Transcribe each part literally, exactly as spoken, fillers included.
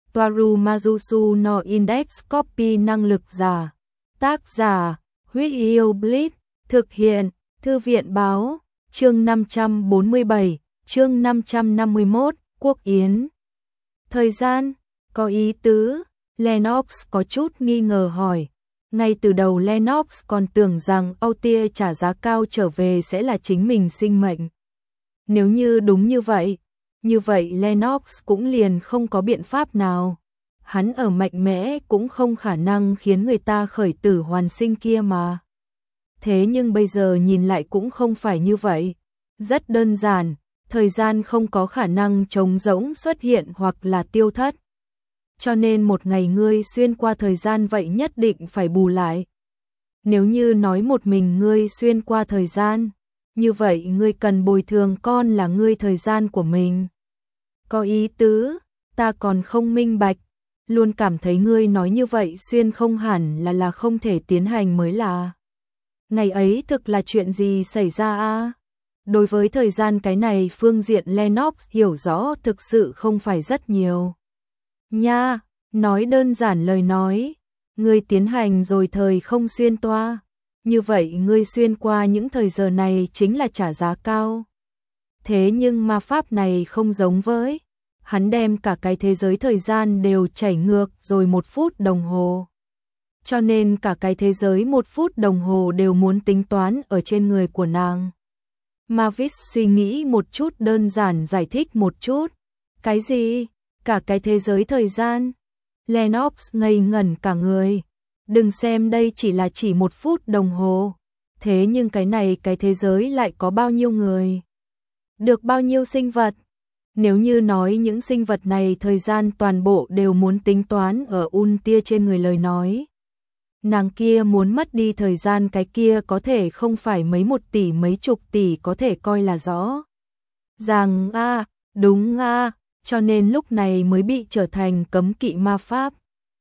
Toaru Majusu no Index Copy năng lực giả. Tác giả, Huyết Yêu Blitz, thực hiện, Thư viện báo, chương năm trăm bốn mươi bảy, chương năm trăm năm mươi mốt, Quốc Yến. Thời gian, có ý tứ, Lennox có chút nghi ngờ hỏi. Ngay từ đầu Lennox còn tưởng rằng Altair trả giá cao trở về sẽ là chính mình sinh mệnh. Nếu như đúng như vậy, như vậy Lennox cũng liền không có biện pháp nào. Hắn ở mạnh mẽ cũng không khả năng khiến người ta khởi tử hoàn sinh kia mà. Thế nhưng bây giờ nhìn lại cũng không phải như vậy. Rất đơn giản, thời gian không có khả năng trống rỗng xuất hiện hoặc là tiêu thất. Cho nên một ngày ngươi xuyên qua thời gian vậy nhất định phải bù lại. Nếu như nói một mình ngươi xuyên qua thời gian, như vậy ngươi cần bồi thường con là ngươi thời gian của mình. Có ý tứ, ta còn không minh bạch, luôn cảm thấy ngươi nói như vậy xuyên không hẳn là là không thể tiến hành mới là. Ngày ấy thực là chuyện gì xảy ra a? Đối với thời gian cái này phương diện Lennox hiểu rõ thực sự không phải rất nhiều. Nha, nói đơn giản lời nói, ngươi tiến hành rồi thời không xuyên toa, như vậy ngươi xuyên qua những thời giờ này chính là trả giá cao. Thế nhưng ma pháp này không giống với, hắn đem cả cái thế giới thời gian đều chảy ngược rồi một phút đồng hồ. Cho nên cả cái thế giới một phút đồng hồ đều muốn tính toán ở trên người của nàng. Mavis suy nghĩ một chút đơn giản giải thích một chút. Cái gì? Cả cái thế giới thời gian? Lennox ngây ngẩn cả người. Đừng xem đây chỉ là chỉ một phút đồng hồ. Thế nhưng cái này cái thế giới lại có bao nhiêu người? Được bao nhiêu sinh vật? Nếu như nói những sinh vật này thời gian toàn bộ đều muốn tính toán ở Altair trên người lời nói. Nàng kia muốn mất đi thời gian cái kia có thể không phải mấy một tỷ mấy chục tỷ có thể coi là rõ. Rằng a, à, đúng a, à, cho nên lúc này mới bị trở thành cấm kỵ ma pháp.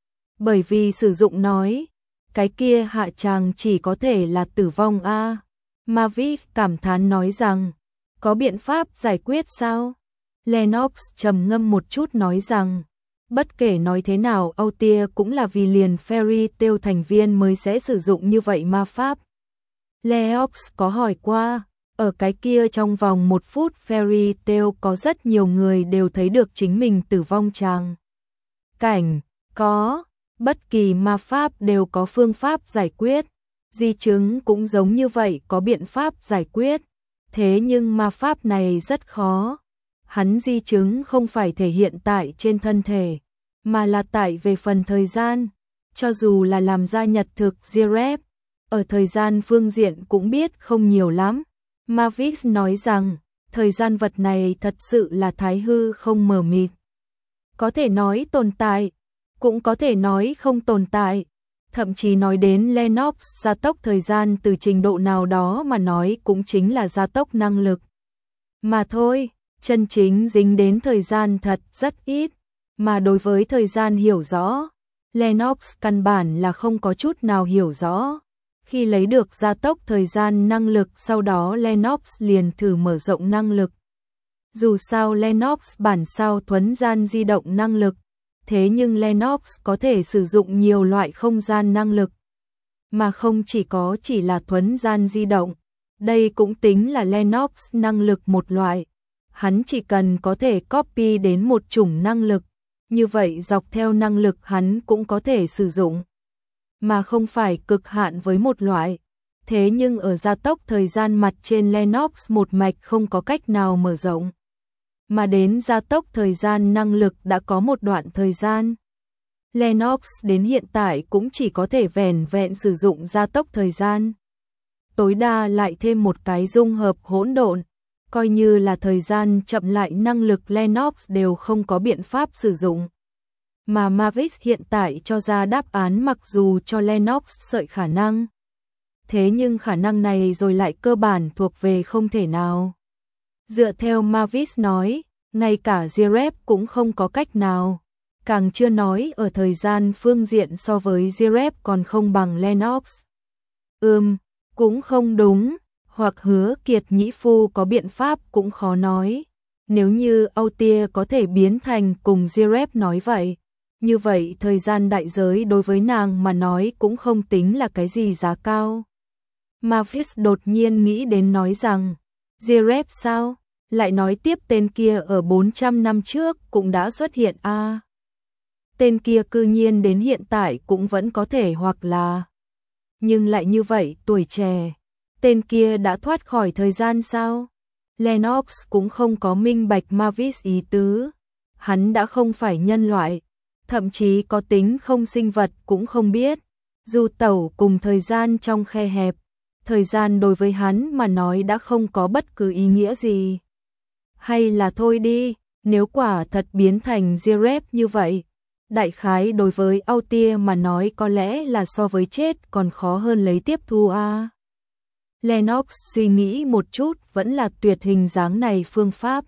Bởi vì sử dụng nói, cái kia hạ tràng chỉ có thể là tử vong a. À. Mavis cảm thán nói rằng, có biện pháp giải quyết sao? Lennox trầm ngâm một chút nói rằng, bất kể nói thế nào Altair cũng là vì liền Fairy Tail thành viên mới sẽ sử dụng như vậy ma pháp. Lennox có hỏi qua, ở cái kia trong vòng một phút Fairy Tail có rất nhiều người đều thấy được chính mình tử vong tràng cảnh, có, bất kỳ ma pháp đều có phương pháp giải quyết, di chứng cũng giống như vậy có biện pháp giải quyết, thế nhưng ma pháp này rất khó. Hắn di chứng không phải thể hiện tại trên thân thể, mà là tại về phần thời gian. Cho dù là làm ra nhật thực Zirep, ở thời gian phương diện cũng biết không nhiều lắm. Mavis nói rằng, thời gian vật này thật sự là thái hư không mờ mịt. Có thể nói tồn tại, cũng có thể nói không tồn tại. Thậm chí nói đến Lennox gia tốc thời gian từ trình độ nào đó mà nói cũng chính là gia tốc năng lực. Mà thôi. Chân chính dính đến thời gian thật rất ít, mà đối với thời gian hiểu rõ, Lennox căn bản là không có chút nào hiểu rõ. Khi lấy được gia tốc thời gian năng lực sau đó Lennox liền thử mở rộng năng lực. Dù sao Lennox bản sao thuấn gian di động năng lực, thế nhưng Lennox có thể sử dụng nhiều loại không gian năng lực, mà không chỉ có chỉ là thuấn gian di động. Đây cũng tính là Lennox năng lực một loại. Hắn chỉ cần có thể copy đến một chủng năng lực, như vậy dọc theo năng lực hắn cũng có thể sử dụng, mà không phải cực hạn với một loại. Thế nhưng ở gia tốc thời gian mặt trên Lennox một mạch không có cách nào mở rộng, mà đến gia tốc thời gian năng lực đã có một đoạn thời gian. Lennox đến hiện tại cũng chỉ có thể vẻn vẹn sử dụng gia tốc thời gian. Tối đa lại thêm một cái dung hợp hỗn độn. Coi như là thời gian chậm lại năng lực Lennox đều không có biện pháp sử dụng. Mà Mavis hiện tại cho ra đáp án mặc dù cho Lennox sợi khả năng. Thế nhưng khả năng này rồi lại cơ bản thuộc về không thể nào. Dựa theo Mavis nói, ngay cả Zirep cũng không có cách nào. Càng chưa nói ở thời gian phương diện so với Zirep còn không bằng Lennox. Ừm, cũng không đúng. Hoặc Hứa Kiệt Nhĩ Phu có biện pháp cũng khó nói. Nếu như Altair có thể biến thành cùng Zirep nói vậy, Như vậy thời gian đại giới đối với nàng mà nói cũng không tính là cái gì giá cao. Mavis đột nhiên nghĩ đến nói rằng, Zeref sao? Lại nói tiếp tên kia ở bốn trăm năm trước cũng đã xuất hiện a. À, tên kia cư nhiên đến hiện tại cũng vẫn có thể hoặc là. Nhưng lại như vậy tuổi trẻ. Tên kia đã thoát khỏi thời gian sao? Lennox cũng không có minh bạch Mavis ý tứ. Hắn đã không phải nhân loại. Thậm chí có tính không sinh vật cũng không biết. Du tẩu cùng thời gian trong khe hẹp. Thời gian đối với hắn mà nói đã không có bất cứ ý nghĩa gì. Hay là thôi đi, nếu quả thật biến thành Zeref như vậy, đại khái đối với Altair mà nói có lẽ là so với chết còn khó hơn lấy tiếp thu a. À. Lennox suy nghĩ một chút vẫn là tuyệt hình dáng này phương pháp.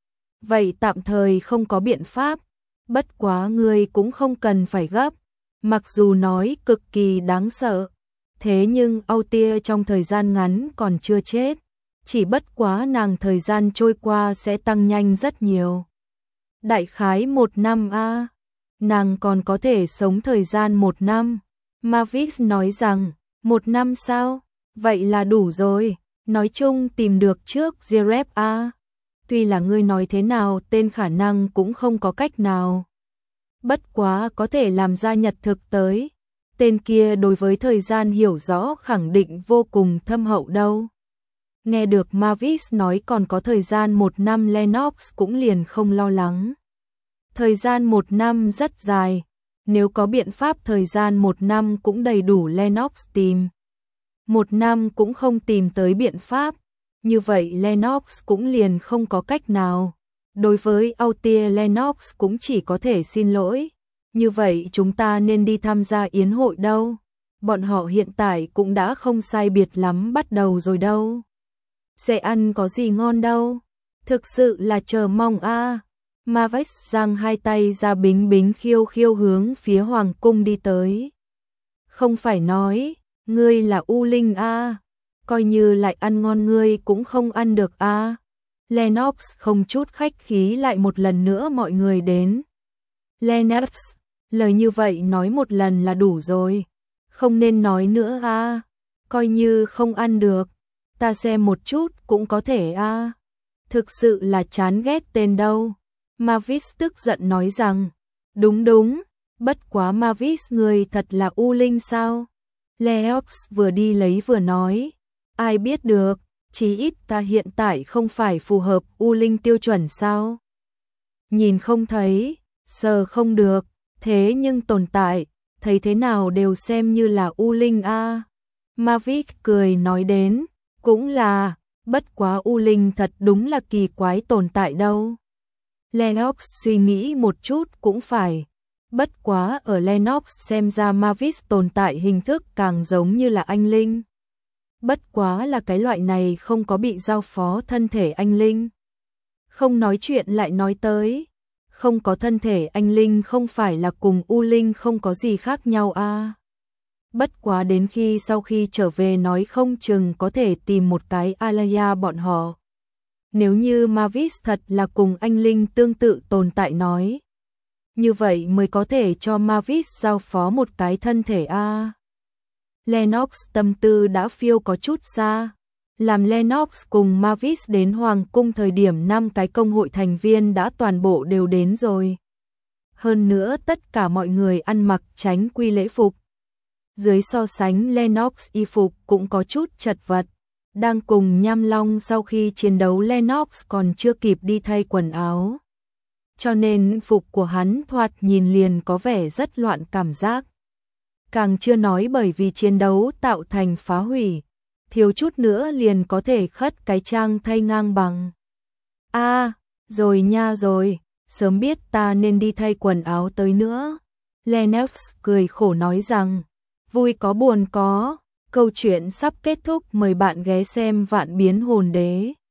Vậy tạm thời không có biện pháp, bất quá ngươi cũng không cần phải gấp, mặc dù nói cực kỳ đáng sợ. Thế nhưng Altair trong thời gian ngắn còn chưa chết, chỉ bất quá nàng thời gian trôi qua sẽ tăng nhanh rất nhiều. Đại khái một năm a, à. Nàng còn có thể sống thời gian một năm. Mavis nói rằng, một năm sao? Vậy là đủ rồi, nói chung tìm được trước Zeref a. À. Tuy là ngươi nói thế nào tên khả năng cũng không có cách nào. Bất quá có thể làm ra nhật thực tới. Tên kia đối với thời gian hiểu rõ khẳng định vô cùng thâm hậu đâu. Nghe được Mavis nói còn có thời gian một năm Lennox cũng liền không lo lắng. Thời gian một năm rất dài, nếu có biện pháp thời gian một năm cũng đầy đủ Lennox tìm. Một năm cũng không tìm tới biện pháp, như vậy Lennox cũng liền không có cách nào. Đối với Altair Lennox cũng chỉ có thể xin lỗi. Như vậy chúng ta nên đi tham gia yến hội đâu. Bọn họ hiện tại cũng đã không sai biệt lắm bắt đầu rồi đâu. Sẽ ăn có gì ngon đâu. Thực sự là chờ mong a. À. Mavis giang hai tay ra bính bính khiêu khiêu hướng phía hoàng cung đi tới. Không phải nói, ngươi là U Linh a, à. Coi như lại ăn ngon ngươi cũng không ăn được a. À. Lennox không chút khách khí lại một lần nữa mọi người đến. Lennox, lời như vậy nói một lần là đủ rồi. Không nên nói nữa a. À. Coi như không ăn được. Ta xem một chút cũng có thể a. À. Thực sự là chán ghét tên đâu. Mavis tức giận nói rằng, đúng đúng, bất quá Mavis người thật là U Linh sao? Lennox vừa đi lấy vừa nói, ai biết được, chí ít ta hiện tại không phải phù hợp U Linh tiêu chuẩn sao? Nhìn không thấy, sờ không được, thế nhưng tồn tại, thấy thế nào đều xem như là U Linh a. À. Mavis cười nói đến, cũng là, bất quá U Linh thật đúng là kỳ quái tồn tại đâu. Lennox suy nghĩ một chút cũng phải. Bất quá ở Lennox xem ra Mavis tồn tại hình thức càng giống như là anh linh. Bất quá là cái loại này không có bị giao phó thân thể anh linh. Không nói chuyện lại nói tới. Không có thân thể anh linh không phải là cùng U Linh không có gì khác nhau a. À. Bất quá đến khi sau khi trở về nói không chừng có thể tìm một cái Alaya bọn họ. Nếu như Mavis thật là cùng anh linh tương tự tồn tại nói. Như vậy mới có thể cho Mavis giao phó một cái thân thể a. À. Lennox tâm tư đã phiêu có chút xa. Làm Lennox cùng Mavis đến Hoàng cung thời điểm năm cái công hội thành viên đã toàn bộ đều đến rồi. Hơn nữa tất cả mọi người ăn mặc tránh quy lễ phục. Dưới so sánh Lennox y phục cũng có chút chật vật. Đang cùng Nham Long sau khi chiến đấu Lennox còn chưa kịp đi thay quần áo. Cho nên phục của hắn thoạt nhìn liền có vẻ rất loạn cảm giác. Càng chưa nói bởi vì chiến đấu tạo thành phá hủy. Thiếu chút nữa liền có thể khất cái trang thay ngang bằng. A, à, rồi nha rồi, sớm biết ta nên đi thay quần áo tới nữa. Lennox cười khổ nói rằng, vui có buồn có. Câu chuyện sắp kết thúc, mời bạn ghé xem Vạn Biến Hồn Đế.